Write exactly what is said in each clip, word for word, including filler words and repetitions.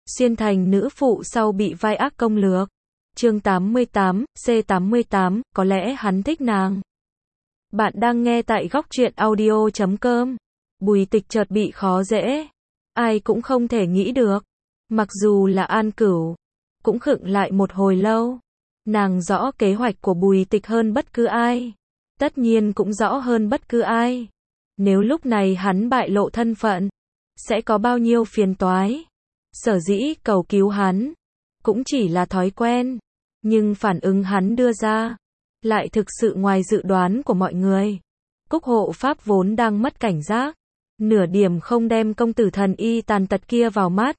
Xuyên thành nữ phụ sau bị vai ác công lược. Chương tám mươi tám, C tám mươi tám, có lẽ hắn thích nàng. Bạn đang nghe tại góc truyện audio chấm com. Bùi Tịch chợt bị khó dễ. Ai cũng không thể nghĩ được. Mặc dù là An Cửu, cũng khựng lại một hồi lâu. Nàng rõ kế hoạch của Bùi Tịch hơn bất cứ ai. Tất nhiên cũng rõ hơn bất cứ ai. Nếu lúc này hắn bại lộ thân phận, sẽ có bao nhiêu phiền toái. Sở dĩ cầu cứu hắn, cũng chỉ là thói quen. Nhưng phản ứng hắn đưa ra, lại thực sự ngoài dự đoán của mọi người. Cúc hộ pháp vốn đang mất cảnh giác, nửa điểm không đem công tử thần y tàn tật kia vào mắt.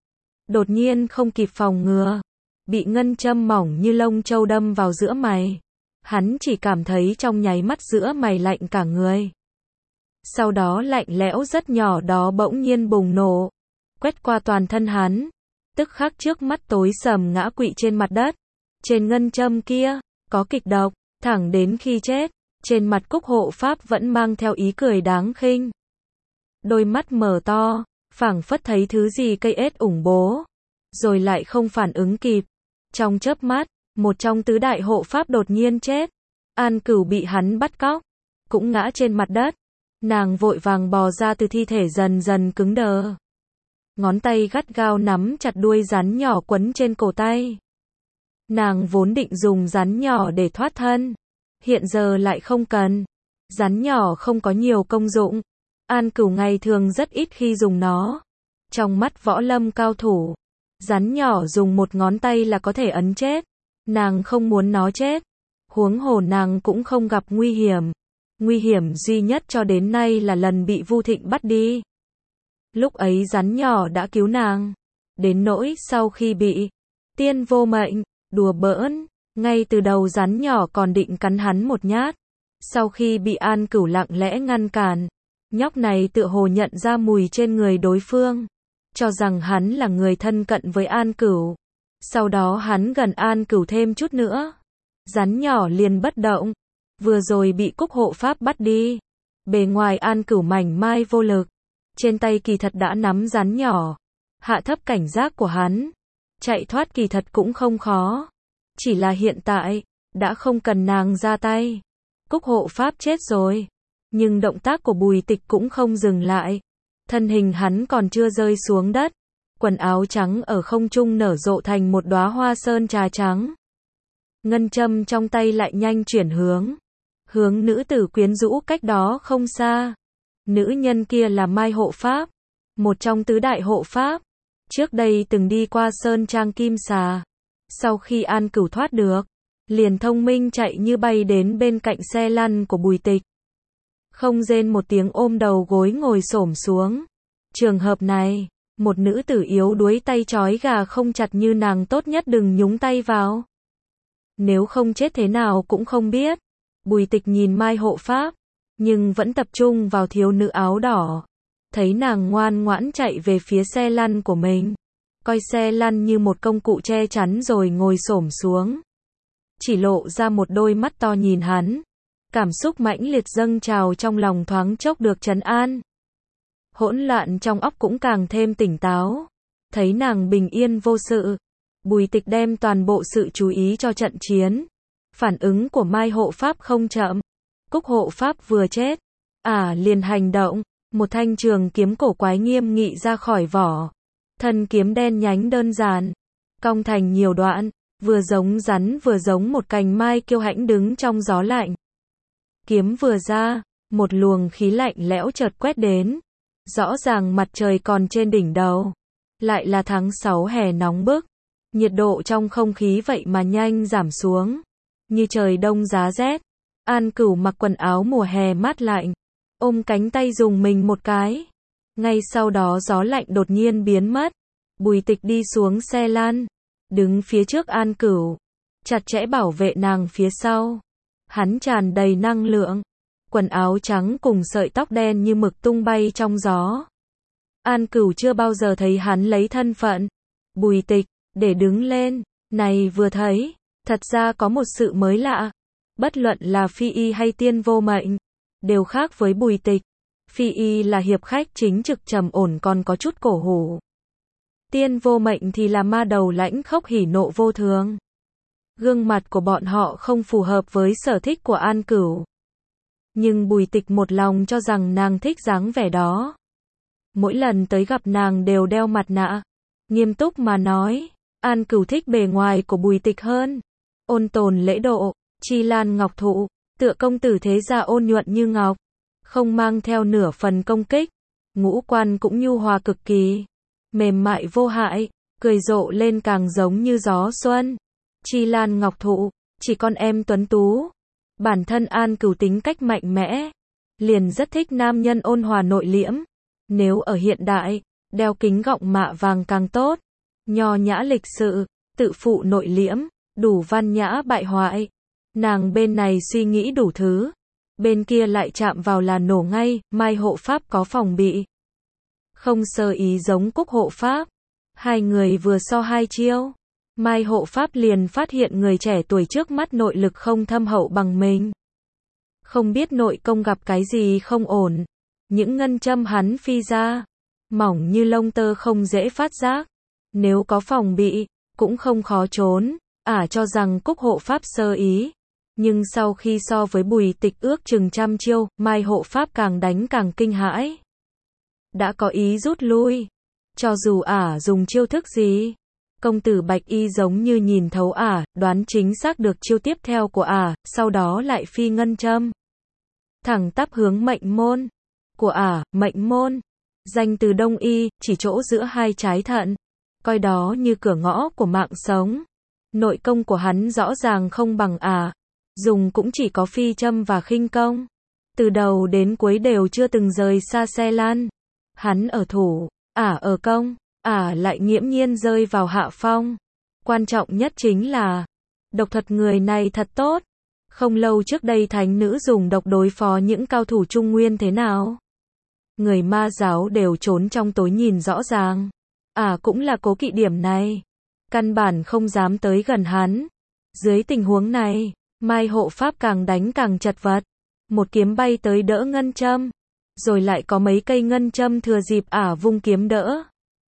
Đột nhiên không kịp phòng ngừa, bị ngân châm mỏng như lông châu đâm vào giữa mày. Hắn chỉ cảm thấy trong nháy mắt giữa mày lạnh cả người. Sau đó lạnh lẽo rất nhỏ đó bỗng nhiên bùng nổ, quét qua toàn thân hắn. Tức khắc trước mắt tối sầm ngã quỵ trên mặt đất. Trên ngân châm kia, có kịch độc, thẳng đến khi chết, trên mặt Cúc hộ pháp vẫn mang theo ý cười đáng khinh. Đôi mắt mở to, phảng phất thấy thứ gì cây ết ủng bố, rồi lại không phản ứng kịp. Trong chớp mắt, một trong tứ đại hộ pháp đột nhiên chết. An Cửu bị hắn bắt cóc, cũng ngã trên mặt đất. Nàng vội vàng bò ra từ thi thể dần dần cứng đờ. Ngón tay gắt gao nắm chặt đuôi rắn nhỏ quấn trên cổ tay. Nàng vốn định dùng rắn nhỏ để thoát thân, hiện giờ lại không cần. Rắn nhỏ không có nhiều công dụng. An Cửu ngày thường rất ít khi dùng nó. Trong mắt võ lâm cao thủ, rắn nhỏ dùng một ngón tay là có thể ấn chết. Nàng không muốn nó chết. Huống hồ nàng cũng không gặp nguy hiểm. Nguy hiểm duy nhất cho đến nay là lần bị Vu Thịnh bắt đi. Lúc ấy rắn nhỏ đã cứu nàng. Đến nỗi sau khi bị tiên vô mệnh đùa bỡn, ngay từ đầu rắn nhỏ còn định cắn hắn một nhát. Sau khi bị An Cửu lặng lẽ ngăn cản, nhóc này tựa hồ nhận ra mùi trên người đối phương, cho rằng hắn là người thân cận với An Cửu. Sau đó hắn gần An Cửu thêm chút nữa, rắn nhỏ liền bất động. Vừa rồi bị Cúc hộ pháp bắt đi, bề ngoài An Cửu mảnh mai vô lực, trên tay kỳ thật đã nắm rắn nhỏ. Hạ thấp cảnh giác của hắn, chạy thoát kỳ thật cũng không khó. Chỉ là hiện tại, đã không cần nàng ra tay. Cúc hộ pháp chết rồi. Nhưng động tác của Bùi Tịch cũng không dừng lại. Thân hình hắn còn chưa rơi xuống đất. Quần áo trắng ở không trung nở rộ thành một đóa hoa sơn trà trắng. Ngân châm trong tay lại nhanh chuyển hướng. Hướng nữ tử quyến rũ cách đó không xa. Nữ nhân kia là Mai hộ pháp, một trong tứ đại hộ pháp. Trước đây từng đi qua Sơn Trang Kim Xà. Sau khi An Cửu thoát được, liền thông minh chạy như bay đến bên cạnh xe lăn của Bùi Tịch. Không rên một tiếng ôm đầu gối ngồi xổm xuống. Trường hợp này, một nữ tử yếu đuối tay trói gà không chặt như nàng tốt nhất đừng nhúng tay vào. Nếu không chết thế nào cũng không biết. Bùi Tịch nhìn Mai hộ pháp, nhưng vẫn tập trung vào thiếu nữ áo đỏ. Thấy nàng ngoan ngoãn chạy về phía xe lăn của mình, coi xe lăn như một công cụ che chắn rồi ngồi xổm xuống. Chỉ lộ ra một đôi mắt to nhìn hắn. Cảm xúc mãnh liệt dâng trào trong lòng thoáng chốc được trấn an. Hỗn loạn trong óc cũng càng thêm tỉnh táo. Thấy nàng bình yên vô sự, Bùi Tịch đem toàn bộ sự chú ý cho trận chiến. Phản ứng của Mai hộ pháp không chậm. Cúc hộ pháp vừa chết, à liền hành động. Một thanh trường kiếm cổ quái nghiêm nghị ra khỏi vỏ. Thân kiếm đen nhánh đơn giản, cong thành nhiều đoạn, vừa giống rắn vừa giống một cành mai kiêu hãnh đứng trong gió lạnh. Kiếm vừa ra, một luồng khí lạnh lẽo chợt quét đến. Rõ ràng mặt trời còn trên đỉnh đầu. Lại là tháng sáu hè nóng bức. Nhiệt độ trong không khí vậy mà nhanh giảm xuống. Như trời đông giá rét. An Cửu mặc quần áo mùa hè mát lạnh, ôm cánh tay dùng mình một cái. Ngay sau đó gió lạnh đột nhiên biến mất. Bùi Tịch đi xuống xe lăn, đứng phía trước An Cửu, chặt chẽ bảo vệ nàng phía sau. Hắn tràn đầy năng lượng, quần áo trắng cùng sợi tóc đen như mực tung bay trong gió. An Cửu chưa bao giờ thấy hắn lấy thân phận Bùi Tịch để đứng lên. Này vừa thấy, thật ra có một sự mới lạ. Bất luận là Phi Y hay Tiên vô mệnh, đều khác với Bùi Tịch. Phi Y là hiệp khách chính trực trầm ổn còn có chút cổ hủ. tiên vô mệnh thì là ma đầu lãnh khốc hỉ nộ vô thường. Gương mặt của bọn họ không phù hợp với sở thích của An Cửu. Nhưng Bùi Tịch một lòng cho rằng nàng thích dáng vẻ đó. Mỗi lần tới gặp nàng đều đeo mặt nạ. Nghiêm túc mà nói, An Cửu thích bề ngoài của Bùi Tịch hơn. Ôn tồn lễ độ, chi lan ngọc thụ, tựa công tử thế gia ôn nhuận như ngọc. Không mang theo nửa phần công kích. Ngũ quan cũng nhu hòa cực kỳ. Mềm mại vô hại, cười rộ lên càng giống như gió xuân. Chi lan ngọc thụ, chỉ con em tuấn tú. Bản thân An Cửu tính cách mạnh mẽ. Liền rất thích nam nhân ôn hòa nội liễm. Nếu ở hiện đại, đeo kính gọng mạ vàng càng tốt. Nho nhã lịch sự, tự phụ nội liễm, đủ văn nhã bại hoại. Nàng bên này suy nghĩ đủ thứ. Bên kia lại chạm vào là nổ ngay, Mai hộ pháp có phòng bị. Không sơ ý giống Cúc hộ pháp. Hai người vừa so hai chiêu. Mai hộ pháp liền phát hiện người trẻ tuổi trước mắt nội lực không thâm hậu bằng mình. Không biết nội công gặp cái gì không ổn. Những ngân châm hắn phi ra. Mỏng như lông tơ không dễ phát giác. Nếu có phòng bị, cũng không khó trốn. Ả à, cho rằng Cúc hộ pháp sơ ý. Nhưng sau khi so với Bùi Tịch ước chừng trăm chiêu, Mai hộ pháp càng đánh càng kinh hãi. Đã có ý rút lui. Cho dù Ả à, dùng chiêu thức gì. Công tử Bạch Y giống như nhìn thấu Ả, à, đoán chính xác được chiêu tiếp theo của Ả, à, sau đó lại phi ngân châm. Thẳng tắp hướng mệnh môn. Của Ả, à, mệnh môn. Danh từ Đông Y, chỉ chỗ giữa hai trái thận. Coi đó như cửa ngõ của mạng sống. Nội công của hắn rõ ràng không bằng Ả. À. Dùng cũng chỉ có phi châm và khinh công. Từ đầu đến cuối đều chưa từng rời xa xe lăn. Hắn ở thủ, Ả à ở công, Ả à lại nghiễm nhiên rơi vào hạ phong. Quan trọng nhất chính là, độc thuật người này thật tốt. Không lâu trước đây thánh nữ dùng độc đối phó những cao thủ Trung Nguyên thế nào. Người ma giáo đều trốn trong tối nhìn rõ ràng. Ả à cũng là cố kỵ điểm này. Căn bản không dám tới gần hắn. Dưới tình huống này, Mai hộ pháp càng đánh càng chật vật. Một kiếm bay tới đỡ ngân châm. Rồi lại có mấy cây ngân châm thừa dịp Ả à vung kiếm đỡ.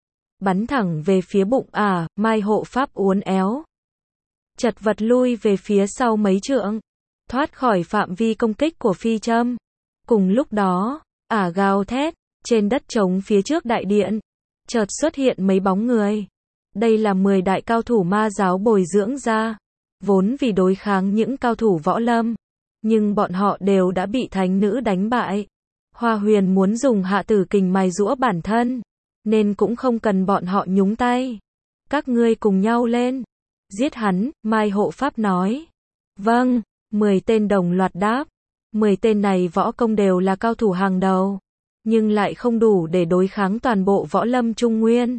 Bắn thẳng về phía bụng Ả, à, Mai hộ pháp uốn éo. Chật vật lui về phía sau mấy trượng. Thoát khỏi phạm vi công kích của phi châm. Cùng lúc đó, Ả à gào thét, trên đất trống phía trước đại điện. Chợt xuất hiện mấy bóng người. Đây là mười đại cao thủ ma giáo bồi dưỡng ra. Vốn vì đối kháng những cao thủ võ lâm. Nhưng bọn họ đều đã bị thánh nữ đánh bại. Hoa Huyền muốn dùng hạ tử kình mài giũa bản thân. Nên cũng không cần bọn họ nhúng tay. Các ngươi cùng nhau lên. Giết hắn, Mai hộ pháp nói. Vâng, mười tên đồng loạt đáp. mười tên này võ công đều là cao thủ hàng đầu. Nhưng lại không đủ để đối kháng toàn bộ võ lâm Trung Nguyên.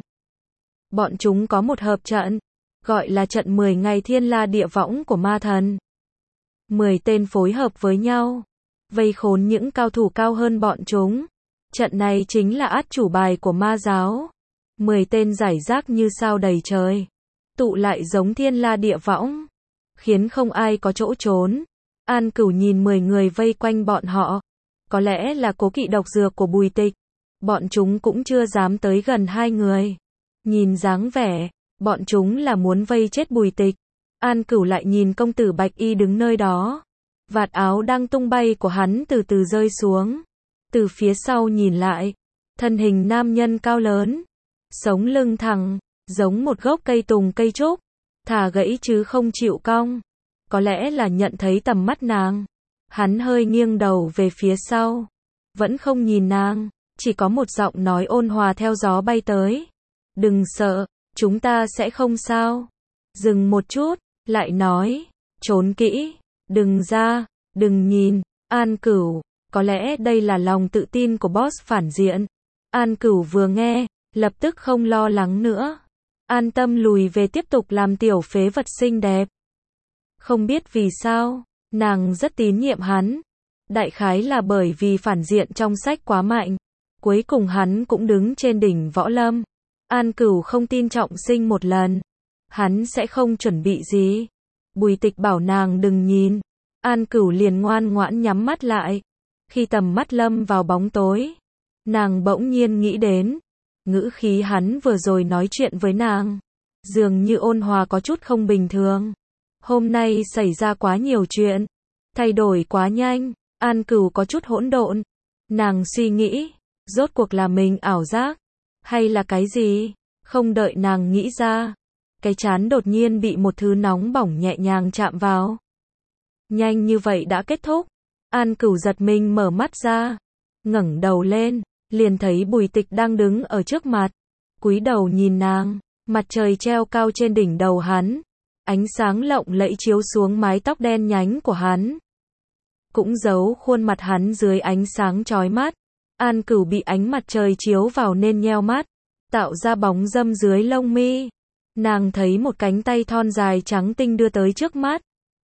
Bọn chúng có một hợp trận. Gọi là trận mười ngày thiên la địa võng của ma thần. mười tên phối hợp với nhau. Vây khốn những cao thủ cao hơn bọn chúng. Trận này chính là át chủ bài của ma giáo. mười tên giải rác như sao đầy trời. Tụ lại giống thiên la địa võng. Khiến không ai có chỗ trốn. An Cửu nhìn mười người vây quanh bọn họ. Có lẽ là cố kỵ độc dược của Bùi Tịch. Bọn chúng cũng chưa dám tới gần hai người. Nhìn dáng vẻ, bọn chúng là muốn vây chết Bùi Tịch. An Cửu lại nhìn công tử Bạch Y đứng nơi đó. Vạt áo đang tung bay của hắn từ từ rơi xuống. Từ phía sau nhìn lại, thân hình nam nhân cao lớn, sống lưng thẳng, giống một gốc cây tùng cây trúc, thà gãy chứ không chịu cong. Có lẽ là nhận thấy tầm mắt nàng. Hắn hơi nghiêng đầu về phía sau, vẫn không nhìn nàng, chỉ có một giọng nói ôn hòa theo gió bay tới. Đừng sợ, chúng ta sẽ không sao. Dừng một chút, lại nói, trốn kỹ, đừng ra, đừng nhìn. An Cửu, có lẽ đây là lòng tự tin của boss phản diện. An Cửu vừa nghe, lập tức không lo lắng nữa. An tâm lùi về tiếp tục làm tiểu phế vật xinh đẹp. Không biết vì sao, nàng rất tín nhiệm hắn. Đại khái là bởi vì phản diện trong sách quá mạnh. Cuối cùng hắn cũng đứng trên đỉnh võ lâm. An Cửu không tin trọng sinh một lần. Hắn sẽ không chuẩn bị gì. Bùi Tịch bảo nàng đừng nhìn. An Cửu liền ngoan ngoãn nhắm mắt lại. Khi tầm mắt lâm vào bóng tối, nàng bỗng nhiên nghĩ đến. Ngữ khí hắn vừa rồi nói chuyện với nàng, dường như ôn hòa có chút không bình thường. Hôm nay xảy ra quá nhiều chuyện, thay đổi quá nhanh, An Cửu có chút hỗn độn. Nàng suy nghĩ, rốt cuộc là mình ảo giác, hay là cái gì? Không đợi nàng nghĩ ra, cái trán đột nhiên bị một thứ nóng bỏng nhẹ nhàng chạm vào. Nhanh như vậy đã kết thúc. An Cửu giật mình mở mắt ra, ngẩng đầu lên, liền thấy Bùi Tịch đang đứng ở trước mặt, cúi đầu nhìn nàng, mặt trời treo cao trên đỉnh đầu hắn, ánh sáng lộng lẫy chiếu xuống mái tóc đen nhánh của hắn, cũng giấu khuôn mặt hắn dưới ánh sáng chói mắt. An Cửu bị ánh mặt trời chiếu vào nên nheo mắt, tạo ra bóng râm dưới lông mi. Nàng thấy một cánh tay thon dài trắng tinh đưa tới trước mắt.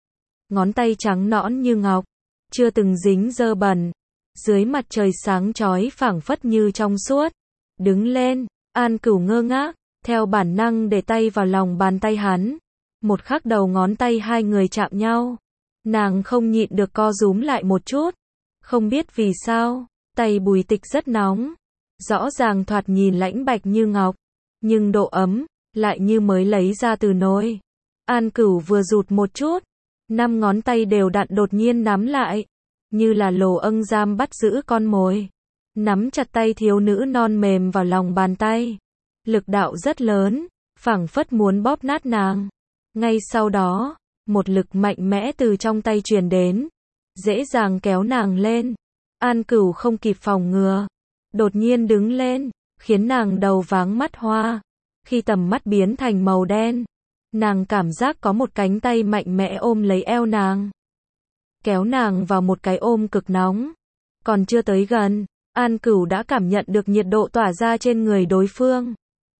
Ngón tay trắng nõn như ngọc, chưa từng dính dơ bẩn, dưới mặt trời sáng chói phảng phất như trong suốt. Đứng lên, An Cửu ngơ ngác, theo bản năng để tay vào lòng bàn tay hắn. Một khắc đầu ngón tay hai người chạm nhau, nàng không nhịn được co rúm lại một chút. Không biết vì sao, tay Bùi Tịch rất nóng, rõ ràng thoạt nhìn lãnh bạch như ngọc, nhưng độ ấm lại như mới lấy ra từ nồi. An Cửu vừa rụt một chút, năm ngón tay đều đặn đột nhiên nắm lại, như là lồ âng giam bắt giữ con mồi. Nắm chặt tay thiếu nữ non mềm vào lòng bàn tay, lực đạo rất lớn, phảng phất muốn bóp nát nàng. Ngay sau đó, một lực mạnh mẽ từ trong tay truyền đến, dễ dàng kéo nàng lên. An Cửu không kịp phòng ngừa, đột nhiên đứng lên, khiến nàng đầu váng mắt hoa. Khi tầm mắt biến thành màu đen, nàng cảm giác có một cánh tay mạnh mẽ ôm lấy eo nàng, kéo nàng vào một cái ôm cực nóng. Còn chưa tới gần, An Cửu đã cảm nhận được nhiệt độ tỏa ra trên người đối phương.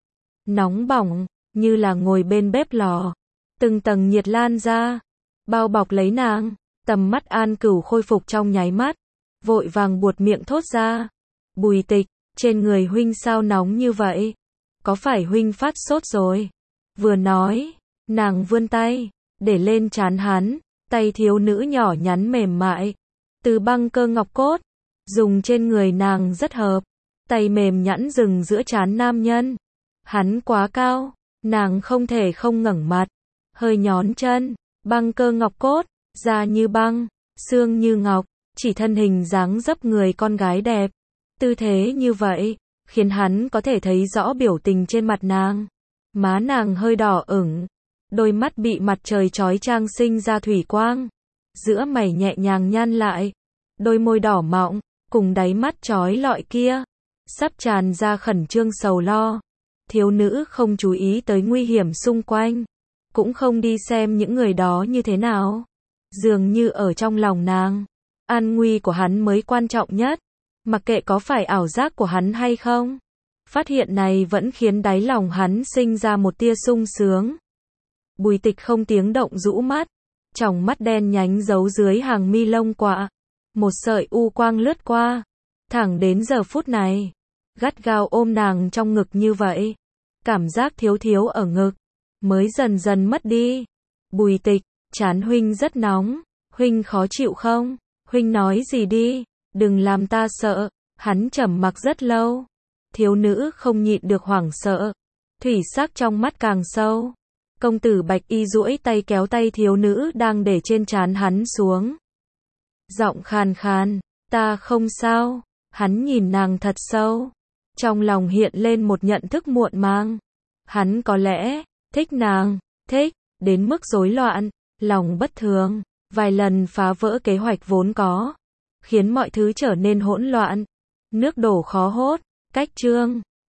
Nóng bỏng, như là ngồi bên bếp lò, từng tầng nhiệt lan ra, bao bọc lấy nàng. Tầm mắt An Cửu khôi phục trong nháy mắt, vội vàng buột miệng thốt ra. Bùi Tịch, trên người huynh sao nóng như vậy? Có phải huynh phát sốt rồi? Vừa nói, nàng vươn tay, để lên trán hắn, tay thiếu nữ nhỏ nhắn mềm mại, từ băng cơ ngọc cốt, dùng trên người nàng rất hợp. Tay mềm nhẵn dừng giữa trán nam nhân. Hắn quá cao, nàng không thể không ngẩng mặt, hơi nhón chân, băng cơ ngọc cốt, da như băng, xương như ngọc, chỉ thân hình dáng dấp người con gái đẹp. Tư thế như vậy, khiến hắn có thể thấy rõ biểu tình trên mặt nàng. Má nàng hơi đỏ ửng, đôi mắt bị mặt trời chói chang sinh ra thủy quang, giữa mày nhẹ nhàng nhăn lại, đôi môi đỏ mọng, cùng đáy mắt chói lọi kia, sắp tràn ra khẩn trương sầu lo. Thiếu nữ không chú ý tới nguy hiểm xung quanh, cũng không đi xem những người đó như thế nào. Dường như ở trong lòng nàng, an nguy của hắn mới quan trọng nhất, mặc kệ có phải ảo giác của hắn hay không. Phát hiện này vẫn khiến đáy lòng hắn sinh ra một tia sung sướng. Bùi Tịch không tiếng động rũ mắt, tròng mắt đen nhánh giấu dưới hàng mi lông quạ. Một sợi u quang lướt qua, thẳng đến giờ phút này, gắt gao ôm nàng trong ngực như vậy. Cảm giác thiếu thiếu ở ngực, mới dần dần mất đi. Bùi Tịch, trán huynh rất nóng, huynh khó chịu không? Huynh nói gì đi, đừng làm ta sợ. Hắn trầm mặc rất lâu. Thiếu nữ không nhịn được hoảng sợ, thủy sắc trong mắt càng sâu. Công tử Bạch Y duỗi tay kéo tay thiếu nữ đang để trên trán hắn xuống. Giọng khàn khàn, ta không sao. Hắn nhìn nàng thật sâu, trong lòng hiện lên một nhận thức muộn màng. Hắn có lẽ thích nàng, thích đến mức rối loạn, lòng bất thường, vài lần phá vỡ kế hoạch vốn có, khiến mọi thứ trở nên hỗn loạn, nước đổ khó hốt. Cách chương